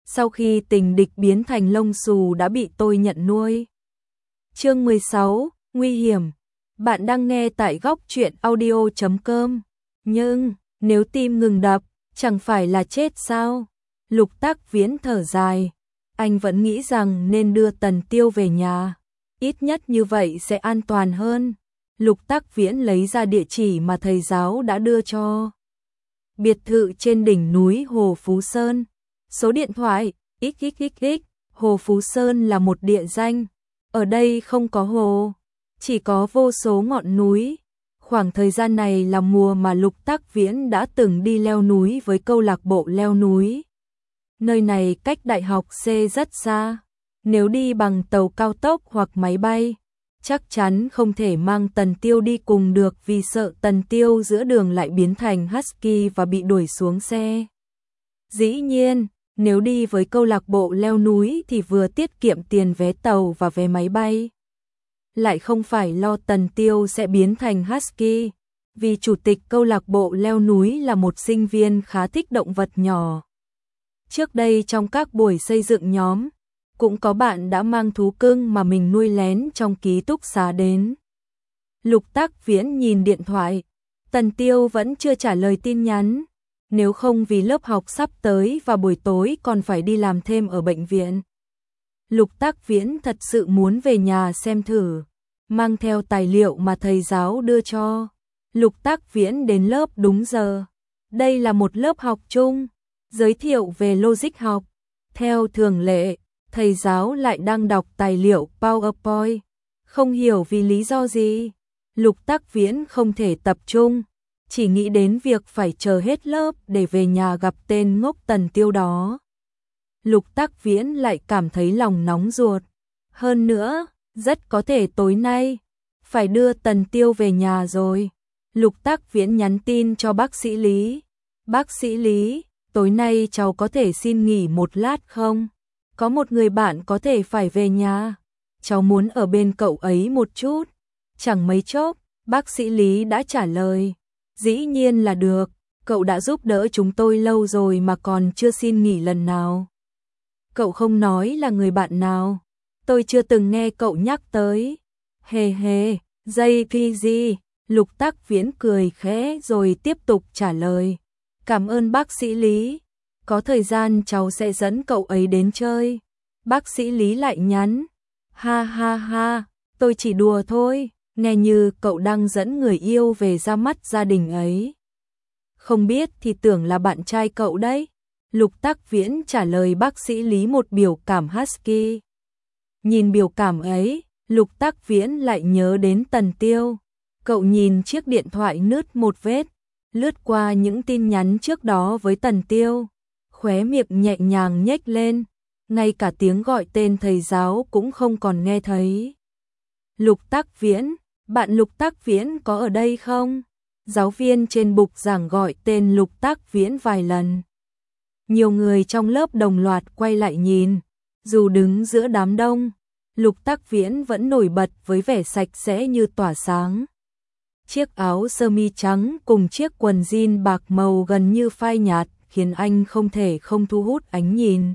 sau khi tình địch biến thành lông xù đã bị tôi nhận nuôi. Chương 16, nguy hiểm. Bạn đang nghe tại góc truyện audio.com. Nhưng, nếu tim ngừng đập, chẳng phải là chết sao? Lục Tắc Viễn thở dài. Anh vẫn nghĩ rằng nên đưa Tần Tiêu về nhà. Ít nhất như vậy sẽ an toàn hơn. Lục Tắc Viễn lấy ra địa chỉ mà thầy giáo đã đưa cho. Biệt thự trên đỉnh núi Hồ Phú Sơn. Số điện thoại XXXX. Hồ Phú Sơn là một địa danh. Ở đây không có hồ, chỉ có vô số ngọn núi. Khoảng thời gian này là mùa mà Lục Tắc Viễn đã từng đi leo núi với câu lạc bộ leo núi. Nơi này cách Đại học C rất xa. Nếu đi bằng tàu cao tốc hoặc máy bay, chắc chắn không thể mang Tần Tiêu đi cùng được vì sợ Tần Tiêu giữa đường lại biến thành Husky và bị đuổi xuống xe. Dĩ nhiên, nếu đi với câu lạc bộ leo núi thì vừa tiết kiệm tiền vé tàu và vé máy bay. Lại không phải lo Tần Tiêu sẽ biến thành Husky, vì chủ tịch câu lạc bộ leo núi là một sinh viên khá thích động vật nhỏ. Trước đây trong các buổi xây dựng nhóm, cũng có bạn đã mang thú cưng mà mình nuôi lén trong ký túc xá đến. Lục Tắc Viễn nhìn điện thoại, Tần Tiêu vẫn chưa trả lời tin nhắn. Nếu không vì lớp học sắp tới và buổi tối còn phải đi làm thêm ở bệnh viện. Lục Tắc Viễn thật sự muốn về nhà xem thử, mang theo tài liệu mà thầy giáo đưa cho. Lục Tắc Viễn đến lớp đúng giờ. Đây là một lớp học chung, giới thiệu về logic học. Theo thường lệ, thầy giáo lại đang đọc tài liệu PowerPoint. Không hiểu vì lý do gì, Lục Tắc Viễn không thể tập trung. Chỉ nghĩ đến việc phải chờ hết lớp để về nhà gặp tên ngốc Tần Tiêu đó. Lục Tắc Viễn lại cảm thấy lòng nóng ruột. Hơn nữa, rất có thể tối nay phải đưa Tần Tiêu về nhà rồi. Lục Tắc Viễn nhắn tin cho bác sĩ Lý. Bác sĩ Lý, tối nay cháu có thể xin nghỉ một lát không? Có một người bạn có thể phải về nhà. Cháu muốn ở bên cậu ấy một chút. Chẳng mấy chốc, bác sĩ Lý đã trả lời. Dĩ nhiên là được, cậu đã giúp đỡ chúng tôi lâu rồi mà còn chưa xin nghỉ lần nào. Cậu không nói là người bạn nào, tôi chưa từng nghe cậu nhắc tới. Hề hề, JPG, Lục Tắc Viễn cười khẽ rồi tiếp tục trả lời. Cảm ơn bác sĩ Lý, có thời gian cháu sẽ dẫn cậu ấy đến chơi. Bác sĩ Lý lại nhắn, ha ha ha, tôi chỉ đùa thôi. Nghe như cậu đang dẫn người yêu về ra mắt gia đình ấy. Không biết thì tưởng là bạn trai cậu đấy. Lục Tắc Viễn trả lời bác sĩ Lý một biểu cảm husky. Nhìn biểu cảm ấy, Lục Tắc Viễn lại nhớ đến Tần Tiêu. Cậu nhìn chiếc điện thoại nứt một vết, lướt qua những tin nhắn trước đó với Tần Tiêu. Khóe miệng nhẹ nhàng nhếch lên, ngay cả tiếng gọi tên thầy giáo cũng không còn nghe thấy. Lục Tắc Viễn, bạn Lục Tắc Viễn có ở đây không? Giáo viên trên bục giảng gọi tên Lục Tắc Viễn vài lần. Nhiều người trong lớp đồng loạt quay lại nhìn. Dù đứng giữa đám đông, Lục Tắc Viễn vẫn nổi bật với vẻ sạch sẽ như tỏa sáng. Chiếc áo sơ mi trắng cùng chiếc quần jean bạc màu gần như phai nhạt khiến anh không thể không thu hút ánh nhìn.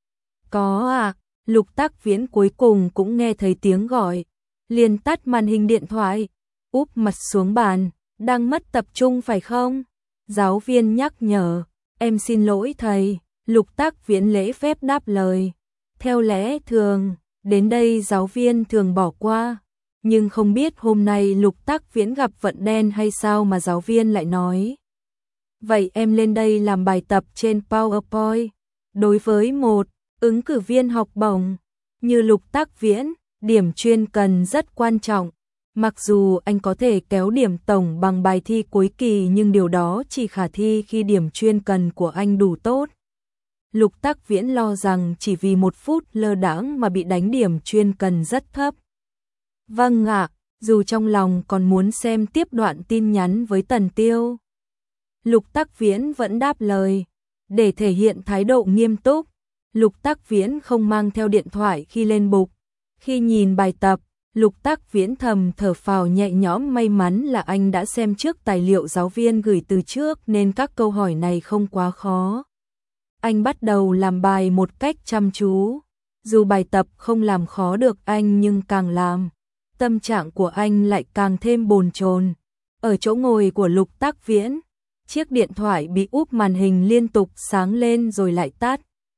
Có à, Lục Tắc Viễn cuối cùng cũng nghe thấy tiếng gọi. Liền tắt màn hình điện thoại, úp mặt xuống bàn, đang mất tập trung phải không? Giáo viên nhắc nhở, em xin lỗi thầy. Lục Tắc Viễn lễ phép đáp lời. Theo lẽ thường, đến đây giáo viên thường bỏ qua. Nhưng không biết hôm nay Lục Tắc Viễn gặp vận đen hay sao mà giáo viên lại nói. Vậy em lên đây làm bài tập trên PowerPoint. Đối với một ứng cử viên học bổng như Lục Tắc Viễn, điểm chuyên cần rất quan trọng. Mặc dù anh có thể kéo điểm tổng bằng bài thi cuối kỳ nhưng điều đó chỉ khả thi khi điểm chuyên cần của anh đủ tốt. Lục Tắc Viễn lo rằng chỉ vì một phút lơ đãng mà bị đánh điểm chuyên cần rất thấp. Vâng ạ, dù trong lòng còn muốn xem tiếp đoạn tin nhắn với Tần Tiêu. Lục Tắc Viễn vẫn đáp lời. Để thể hiện thái độ nghiêm túc, Lục Tắc Viễn không mang theo điện thoại khi lên bục. Khi nhìn bài tập, Lục Tắc Viễn thầm thở phào nhẹ nhõm, may mắn là anh đã xem trước tài liệu giáo viên gửi từ trước nên các câu hỏi này không quá khó. Anh bắt đầu làm bài một cách chăm chú. Dù bài tập không làm khó được anh nhưng càng làm, tâm trạng của anh lại càng thêm bồn chồn. Ở chỗ ngồi của Lục Tác Viễn, chiếc điện thoại bị úp màn hình liên tục sáng lên rồi lại tắt.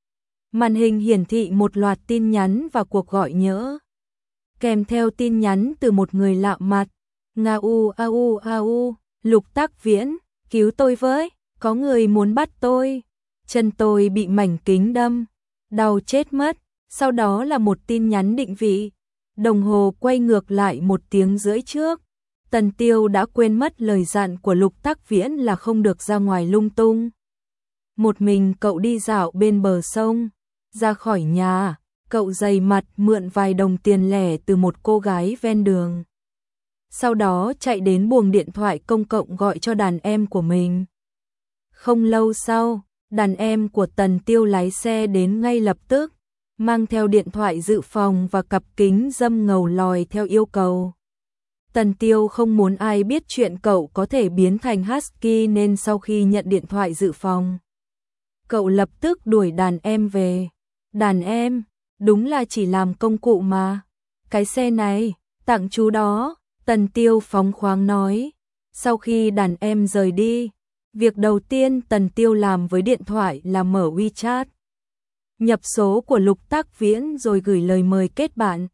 Màn hình hiển thị một loạt tin nhắn và cuộc gọi nhỡ. Kèm theo tin nhắn từ một người lạ mặt. Ngau au au, Lục Tác Viễn, cứu tôi với, có người muốn bắt tôi. Chân tôi bị mảnh kính đâm, đau chết mất. Sau đó là một tin nhắn định vị. Đồng hồ quay ngược lại 1 tiếng rưỡi trước. Tần Tiêu đã quên mất lời dặn của Lục Tác Viễn là không được ra ngoài lung tung. Một mình cậu đi dạo bên bờ sông. Ra khỏi nhà, cậu dày mặt mượn vài đồng tiền lẻ từ một cô gái ven đường. Sau đó chạy đến buồng điện thoại công cộng gọi cho đàn em của mình. Không lâu sau, đàn em của Tần Tiêu lái xe đến ngay lập tức, mang theo điện thoại dự phòng và cặp kính râm ngầu lòi theo yêu cầu. Tần Tiêu không muốn ai biết chuyện cậu có thể biến thành husky nên sau khi nhận điện thoại dự phòng, cậu lập tức đuổi đàn em về. Đàn em, đúng là chỉ làm công cụ mà. Cái xe này, tặng chú đó, Tần Tiêu phóng khoáng nói. Sau khi đàn em rời đi, việc đầu tiên Tần Tiêu làm với điện thoại là mở WeChat. Nhập số của Lục Tác Viễn rồi gửi lời mời kết bạn.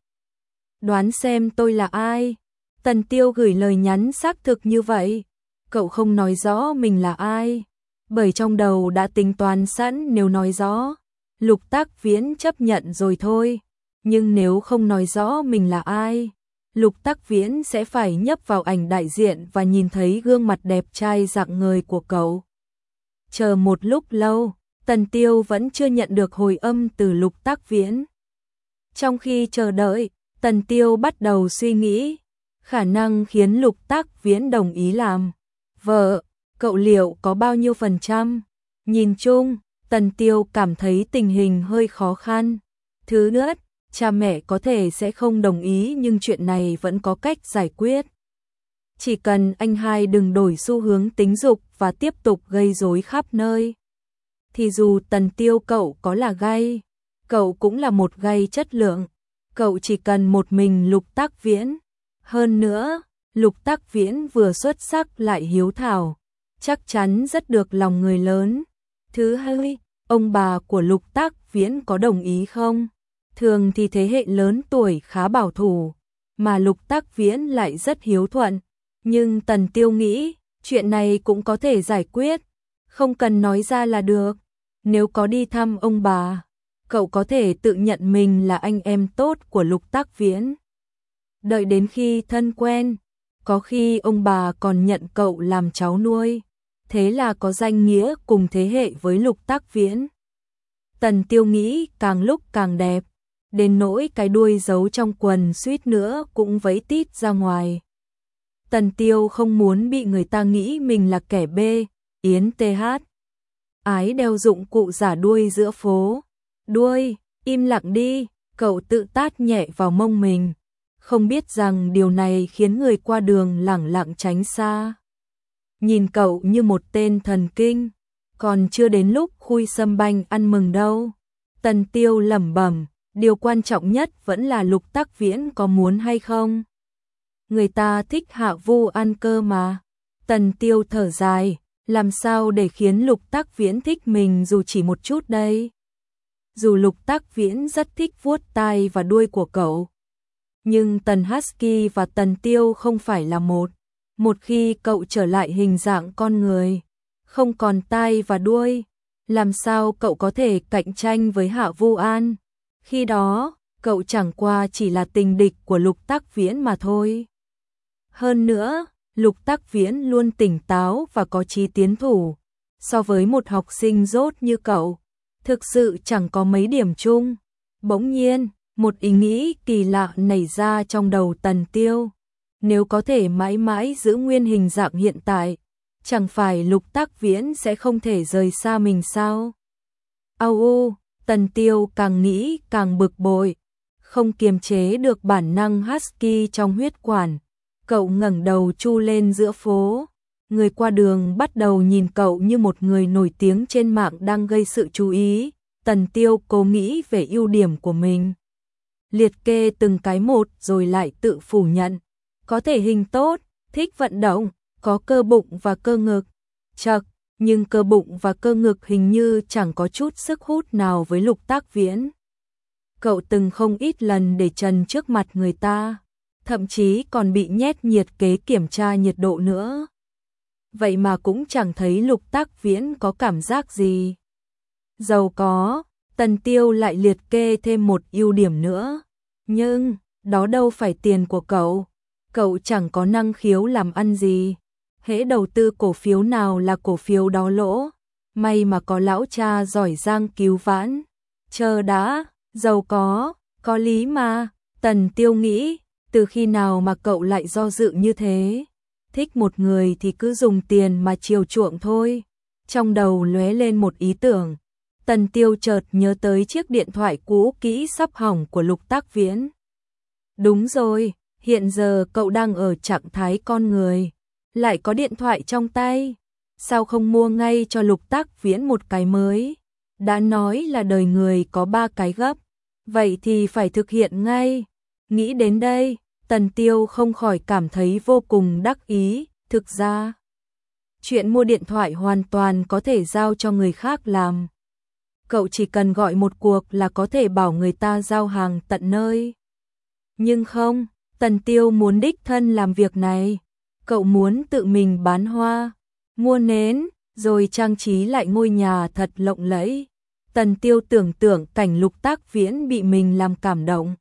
Đoán xem tôi là ai? Tần Tiêu gửi lời nhắn xác thực như vậy. Cậu không nói rõ mình là ai, bởi trong đầu đã tính toán sẵn nếu nói rõ, Lục Tác Viễn chấp nhận rồi thôi. Nhưng nếu không nói rõ mình là ai, Lục Tác Viễn sẽ phải nhấp vào ảnh đại diện và nhìn thấy gương mặt đẹp trai rạng ngời của cậu. Chờ một lúc lâu, Tần Tiêu vẫn chưa nhận được hồi âm từ Lục Tác Viễn. Trong khi chờ đợi, Tần Tiêu bắt đầu suy nghĩ khả năng khiến Lục Tác Viễn đồng ý làm vợ, cậu liệu có bao nhiêu %? Nhìn chung, Tần Tiêu cảm thấy tình hình hơi khó khăn. Thứ nữa, cha mẹ có thể sẽ không đồng ý nhưng chuyện này vẫn có cách giải quyết. Chỉ cần anh hai đừng đổi xu hướng tính dục và tiếp tục gây rối khắp nơi, thì dù Tần Tiêu cậu có là gay, cậu cũng là một gay chất lượng. Cậu chỉ cần một mình Lục Tác Viễn. Hơn nữa, Lục Tác Viễn vừa xuất sắc lại hiếu thảo, chắc chắn rất được lòng người lớn. Thứ hai, ông bà của Lục Tác Viễn có đồng ý không? Thường thì thế hệ lớn tuổi khá bảo thủ, mà Lục Tác Viễn lại rất hiếu thuận. Nhưng Tần Tiêu nghĩ, chuyện này cũng có thể giải quyết, không cần nói ra là được. Nếu có đi thăm ông bà, cậu có thể tự nhận mình là anh em tốt của Lục Tác Viễn. Đợi đến khi thân quen, có khi ông bà còn nhận cậu làm cháu nuôi, thế là có danh nghĩa cùng thế hệ với Lục Tác Viễn. Tần Tiêu nghĩ càng lúc càng đẹp, đến nỗi cái đuôi giấu trong quần suýt nữa cũng vẫy tít ra ngoài. Tần Tiêu không muốn bị người ta nghĩ mình là kẻ bê, yến TH. Ái đeo dụng cụ giả đuôi giữa phố. Đuôi, im lặng đi, cậu tự tát nhẹ vào mông mình. Không biết rằng điều này khiến người qua đường lẳng lặng tránh xa. Nhìn cậu như một tên thần kinh, còn chưa đến lúc khui sâm banh ăn mừng đâu. Tần Tiêu lẩm bẩm, điều quan trọng nhất vẫn là Lục Tác Viễn có muốn hay không. Người ta thích Hạ Vu ăn cơ mà. Tần Tiêu thở dài, làm sao để khiến Lục Tác Viễn thích mình dù chỉ một chút đây. Dù Lục Tác Viễn rất thích vuốt tai và đuôi của cậu, nhưng Tần Husky và Tần Tiêu không phải là một. Một khi cậu trở lại hình dạng con người, không còn tai và đuôi, làm sao cậu có thể cạnh tranh với Hạ Vu An? Khi đó, cậu chẳng qua chỉ là tình địch của Lục Tác Viễn mà thôi. Hơn nữa, Lục Tác Viễn luôn tỉnh táo và có chí tiến thủ. So với một học sinh dốt như cậu, thực sự chẳng có mấy điểm chung. Bỗng nhiên, một ý nghĩ kỳ lạ nảy ra trong đầu Tần Tiêu. Nếu có thể mãi mãi giữ nguyên hình dạng hiện tại, chẳng phải Lục Tác Viễn sẽ không thể rời xa mình sao? Au, Tần Tiêu càng nghĩ càng bực bội, không kiềm chế được bản năng husky trong huyết quản. Cậu ngẩng đầu chu lên giữa phố, người qua đường bắt đầu nhìn cậu như một người nổi tiếng trên mạng đang gây sự chú ý. Tần Tiêu cố nghĩ về ưu điểm của mình, liệt kê từng cái một rồi lại tự phủ nhận. Có thể hình tốt, thích vận động, có cơ bụng và cơ ngực. Chậc, nhưng cơ bụng và cơ ngực hình như chẳng có chút sức hút nào với Lục Tác Viễn. Cậu từng không ít lần để trần trước mặt người ta, thậm chí còn bị nhét nhiệt kế kiểm tra nhiệt độ nữa. Vậy mà cũng chẳng thấy Lục Tác Viễn có cảm giác gì. Giàu có, Tần Tiêu lại liệt kê thêm một ưu điểm nữa. Nhưng, đó đâu phải tiền của cậu. Cậu chẳng có năng khiếu làm ăn gì. Hễ đầu tư cổ phiếu nào là cổ phiếu đó lỗ. May mà có lão cha giỏi giang cứu vãn. Chờ đã, giàu có lý mà. Tần Tiêu nghĩ, từ khi nào mà cậu lại do dự như thế. Thích một người thì cứ dùng tiền mà chiều chuộng thôi. Trong đầu lóe lên một ý tưởng. Tần Tiêu chợt nhớ tới chiếc điện thoại cũ kỹ sắp hỏng của Lục Tác Viễn. Đúng rồi, hiện giờ cậu đang ở trạng thái con người, lại có điện thoại trong tay. Sao không mua ngay cho Lục Tác Viễn một cái mới? Đã nói là đời người có 3 cái gấp, vậy thì phải thực hiện ngay. Nghĩ đến đây, Tần Tiêu không khỏi cảm thấy vô cùng đắc ý. Thực ra, chuyện mua điện thoại hoàn toàn có thể giao cho người khác làm. Cậu chỉ cần gọi một cuộc là có thể bảo người ta giao hàng tận nơi. Nhưng không, Tần Tiêu muốn đích thân làm việc này. Cậu muốn tự mình bán hoa, mua nến, rồi trang trí lại ngôi nhà thật lộng lẫy. Tần Tiêu tưởng tượng cảnh Lục Tác Viễn bị mình làm cảm động.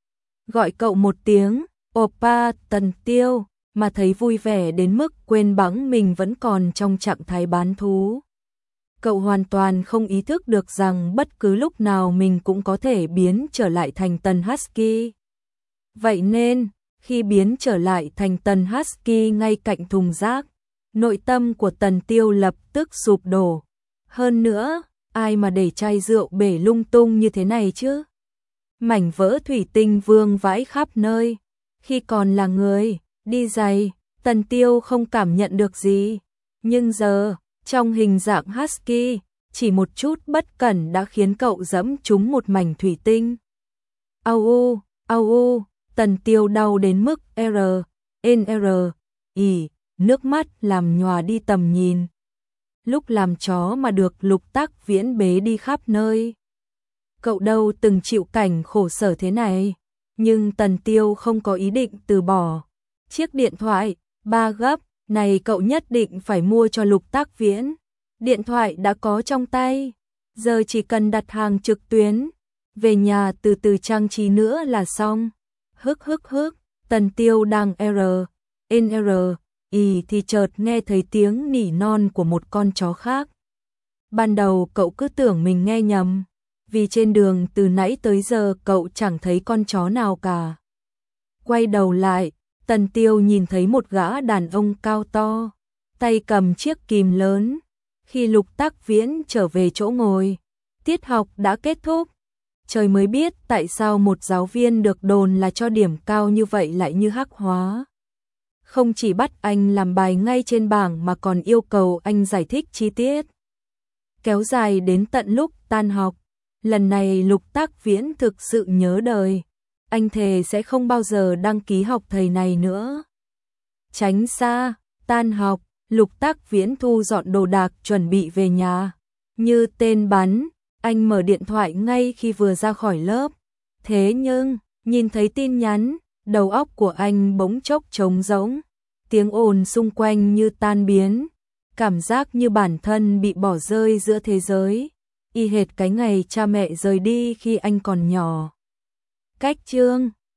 Gọi cậu một tiếng, Oppa Tần Tiêu, mà thấy vui vẻ đến mức quên bẵng mình vẫn còn trong trạng thái bán thú. Cậu hoàn toàn không ý thức được rằng bất cứ lúc nào mình cũng có thể biến trở lại thành Tần Husky. Vậy nên, khi biến trở lại thành Tần Husky ngay cạnh thùng rác, nội tâm của Tần Tiêu lập tức sụp đổ. Hơn nữa, ai mà để chai rượu bể lung tung như thế này chứ? Mảnh vỡ thủy tinh vương vãi khắp nơi. Khi còn là người, đi giày, Tần Tiêu không cảm nhận được gì. Nhưng giờ, trong hình dạng Husky, chỉ một chút bất cẩn đã khiến cậu dẫm trúng một mảnh thủy tinh. Au u, Tần Tiêu đau đến mức nước mắt làm nhòa đi tầm nhìn. Lúc làm chó mà được Lục Tác Viễn bế đi khắp nơi. Cậu đâu từng chịu cảnh khổ sở thế này, nhưng Tần Tiêu không có ý định từ bỏ. Chiếc điện thoại 3 gấp này cậu nhất định phải mua cho Lục Tác Viễn. Điện thoại đã có trong tay, giờ chỉ cần đặt hàng trực tuyến, về nhà từ từ trang trí nữa là xong. Hức, Tần Tiêu đang thì chợt nghe thấy tiếng nỉ non của một con chó khác. Ban đầu cậu cứ tưởng mình nghe nhầm, vì trên đường từ nãy tới giờ cậu chẳng thấy con chó nào cả. Quay đầu lại, Tần Tiêu nhìn thấy một gã đàn ông cao to, tay cầm chiếc kìm lớn. Khi Lục Tác Viễn trở về chỗ ngồi, tiết học đã kết thúc. Trời mới biết tại sao một giáo viên được đồn là cho điểm cao như vậy lại như hắc hóa. Không chỉ bắt anh làm bài ngay trên bảng mà còn yêu cầu anh giải thích chi tiết. Kéo dài đến tận lúc tan học, lần này Lục Tác Viễn thực sự nhớ đời. Anh thề sẽ không bao giờ đăng ký học thầy này nữa. Tránh xa, tan học, Lục Tác Viễn thu dọn đồ đạc chuẩn bị về nhà. Như tên bắn, anh mở điện thoại ngay khi vừa ra khỏi lớp. Thế nhưng, nhìn thấy tin nhắn, đầu óc của anh bỗng chốc trống rỗng. Tiếng ồn xung quanh như tan biến. Cảm giác như bản thân bị bỏ rơi giữa thế giới. Y hệt cái ngày cha mẹ rời đi khi anh còn nhỏ. Cách chương